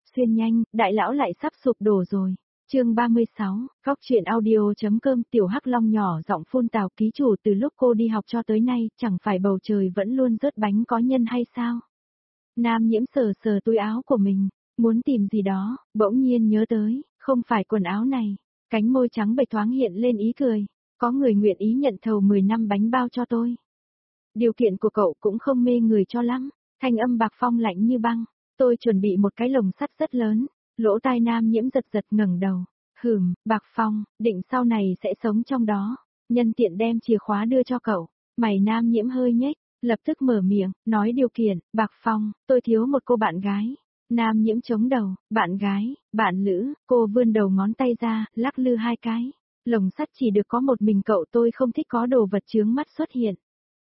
xuyên nhanh, đại lão lại sắp sụp đổ rồi. Chương 36, Góc truyện audio.com. Tiểu Hắc Long nhỏ giọng phun tào ký chủ, từ lúc cô đi học cho tới nay, chẳng phải bầu trời vẫn luôn rớt bánh có nhân hay sao? Nam Nhiễm sờ sờ túi áo của mình, muốn tìm gì đó, bỗng nhiên nhớ tới, không phải quần áo này. Cánh môi trắng bệch thoáng hiện lên ý cười, có người nguyện ý nhận thầu 10 năm bánh bao cho tôi. Điều kiện của cậu cũng không mê người cho lắm, thanh âm Bạc Phong lạnh như băng. Tôi chuẩn bị một cái lồng sắt rất lớn, lỗ tai Nam Nhiễm giật giật ngẩng đầu. Bạc Phong, định sau này sẽ sống trong đó, nhân tiện đem chìa khóa đưa cho cậu. Mày Nam Nhiễm hơi nhếch, lập tức mở miệng, nói điều kiện, Bạc Phong, tôi thiếu một cô bạn gái. Nam Nhiễm chống đầu, bạn gái, bạn lữ, cô vươn đầu ngón tay ra, lắc lư hai cái. Lồng sắt chỉ được có một mình cậu, tôi không thích có đồ vật chướng mắt xuất hiện.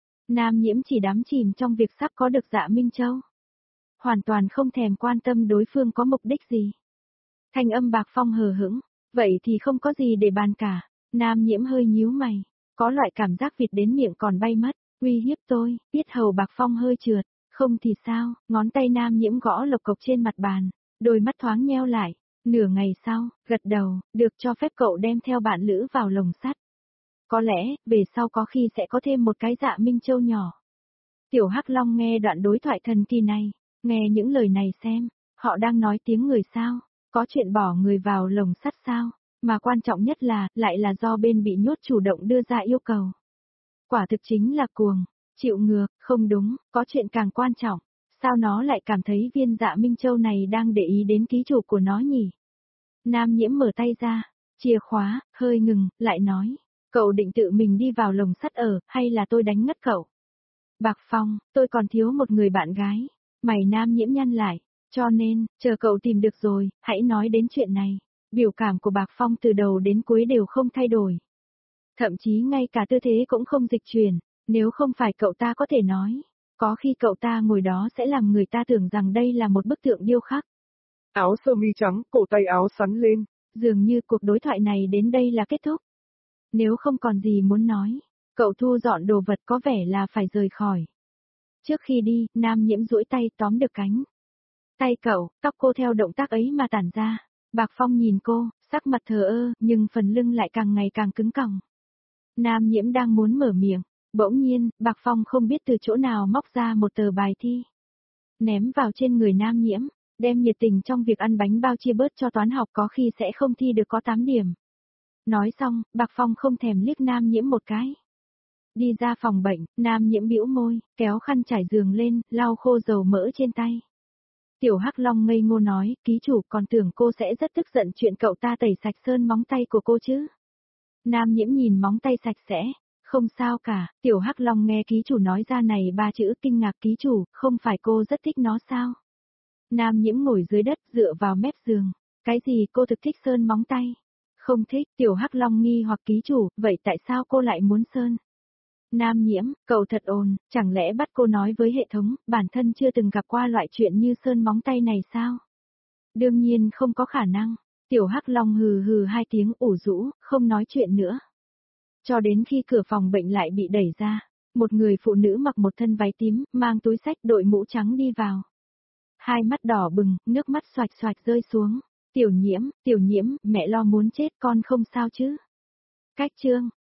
Nam Nhiễm chỉ đắm chìm trong việc sắp có được Dạ Minh Châu. Hoàn toàn không thèm quan tâm đối phương có mục đích gì. Thanh âm Bạc Phong hờ hững, vậy thì không có gì để bàn cả. Nam Nhiễm hơi nhíu mày, có loại cảm giác vịt đến miệng còn bay mất, uy hiếp tôi, biết hầu Bạc Phong hơi trượt, không thì sao, ngón tay Nam Nhiễm gõ lộc cộc trên mặt bàn, đôi mắt thoáng nheo lại, nửa ngày sau, gật đầu, được cho phép cậu đem theo bạn lữ vào lồng sắt. Có lẽ, về sau có khi sẽ có thêm một cái Dạ Minh Châu nhỏ. Tiểu Hắc Long nghe đoạn đối thoại thần kỳ này, nghe những lời này xem, họ đang nói tiếng người sao, có chuyện bỏ người vào lồng sắt sao, mà quan trọng nhất là, lại là do bên bị nhốt chủ động đưa ra yêu cầu. Quả thực chính là cuồng, chịu ngược, không đúng, có chuyện càng quan trọng, sao nó lại cảm thấy viên Dạ Minh Châu này đang để ý đến ký chủ của nó nhỉ? Nam Nhiễm mở tay ra, chìa khóa, hơi ngừng, lại nói, cậu định tự mình đi vào lồng sắt ở, hay là tôi đánh ngất cậu? Bạc Phong, tôi còn thiếu một người bạn gái. Mày Nam Nhiễm nhăn lại, cho nên, chờ cậu tìm được rồi, hãy nói đến chuyện này. Biểu cảm của Bạc Phong từ đầu đến cuối đều không thay đổi. Thậm chí ngay cả tư thế cũng không dịch chuyển, nếu không phải cậu ta có thể nói, có khi cậu ta ngồi đó sẽ làm người ta tưởng rằng đây là một bức tượng điêu khắc. Áo sơ mi trắng, cổ tay áo sắn lên. Dường như cuộc đối thoại này đến đây là kết thúc. Nếu không còn gì muốn nói, cậu thu dọn đồ vật có vẻ là phải rời khỏi. Trước khi đi, Nam Nhiễm duỗi tay tóm được cánh tay cậu, tóc cô theo động tác ấy mà tản ra. Bạc Phong nhìn cô, sắc mặt thờ ơ, nhưng phần lưng lại càng ngày càng cứng còng. Nam Nhiễm đang muốn mở miệng, bỗng nhiên, Bạc Phong không biết từ chỗ nào móc ra một tờ bài thi. Ném vào trên người Nam Nhiễm, đem nhiệt tình trong việc ăn bánh bao chia bớt cho toán học có khi sẽ không thi được có 8 điểm. Nói xong, Bạc Phong không thèm liếc Nam Nhiễm một cái. Đi ra phòng bệnh, Nam Nhiễm bĩu môi, kéo khăn trải giường lên, lau khô dầu mỡ trên tay. Tiểu Hắc Long ngây ngô nói, ký chủ còn tưởng cô sẽ rất tức giận chuyện cậu ta tẩy sạch sơn móng tay của cô chứ. Nam Nhiễm nhìn móng tay sạch sẽ, không sao cả, Tiểu Hắc Long nghe ký chủ nói ra này 3 chữ kinh ngạc ký chủ, không phải cô rất thích nó sao? Nam Nhiễm ngồi dưới đất dựa vào mép giường, cái gì cô thực thích sơn móng tay? Không thích, Tiểu Hắc Long nghi hoặc ký chủ, vậy tại sao cô lại muốn sơn? Nam Nhiễm, cậu thật ồn, chẳng lẽ bắt cô nói với hệ thống, bản thân chưa từng gặp qua loại chuyện như sơn móng tay này sao? Đương nhiên không có khả năng, Tiểu Hắc Long hừ hừ 2 tiếng ủ rũ, không nói chuyện nữa. Cho đến khi cửa phòng bệnh lại bị đẩy ra, một người phụ nữ mặc một thân váy tím, mang túi xách đội mũ trắng đi vào. Hai mắt đỏ bừng, nước mắt xoạch xoạch rơi xuống. Tiểu Nhiễm, mẹ lo muốn chết con không sao chứ? Cách chương.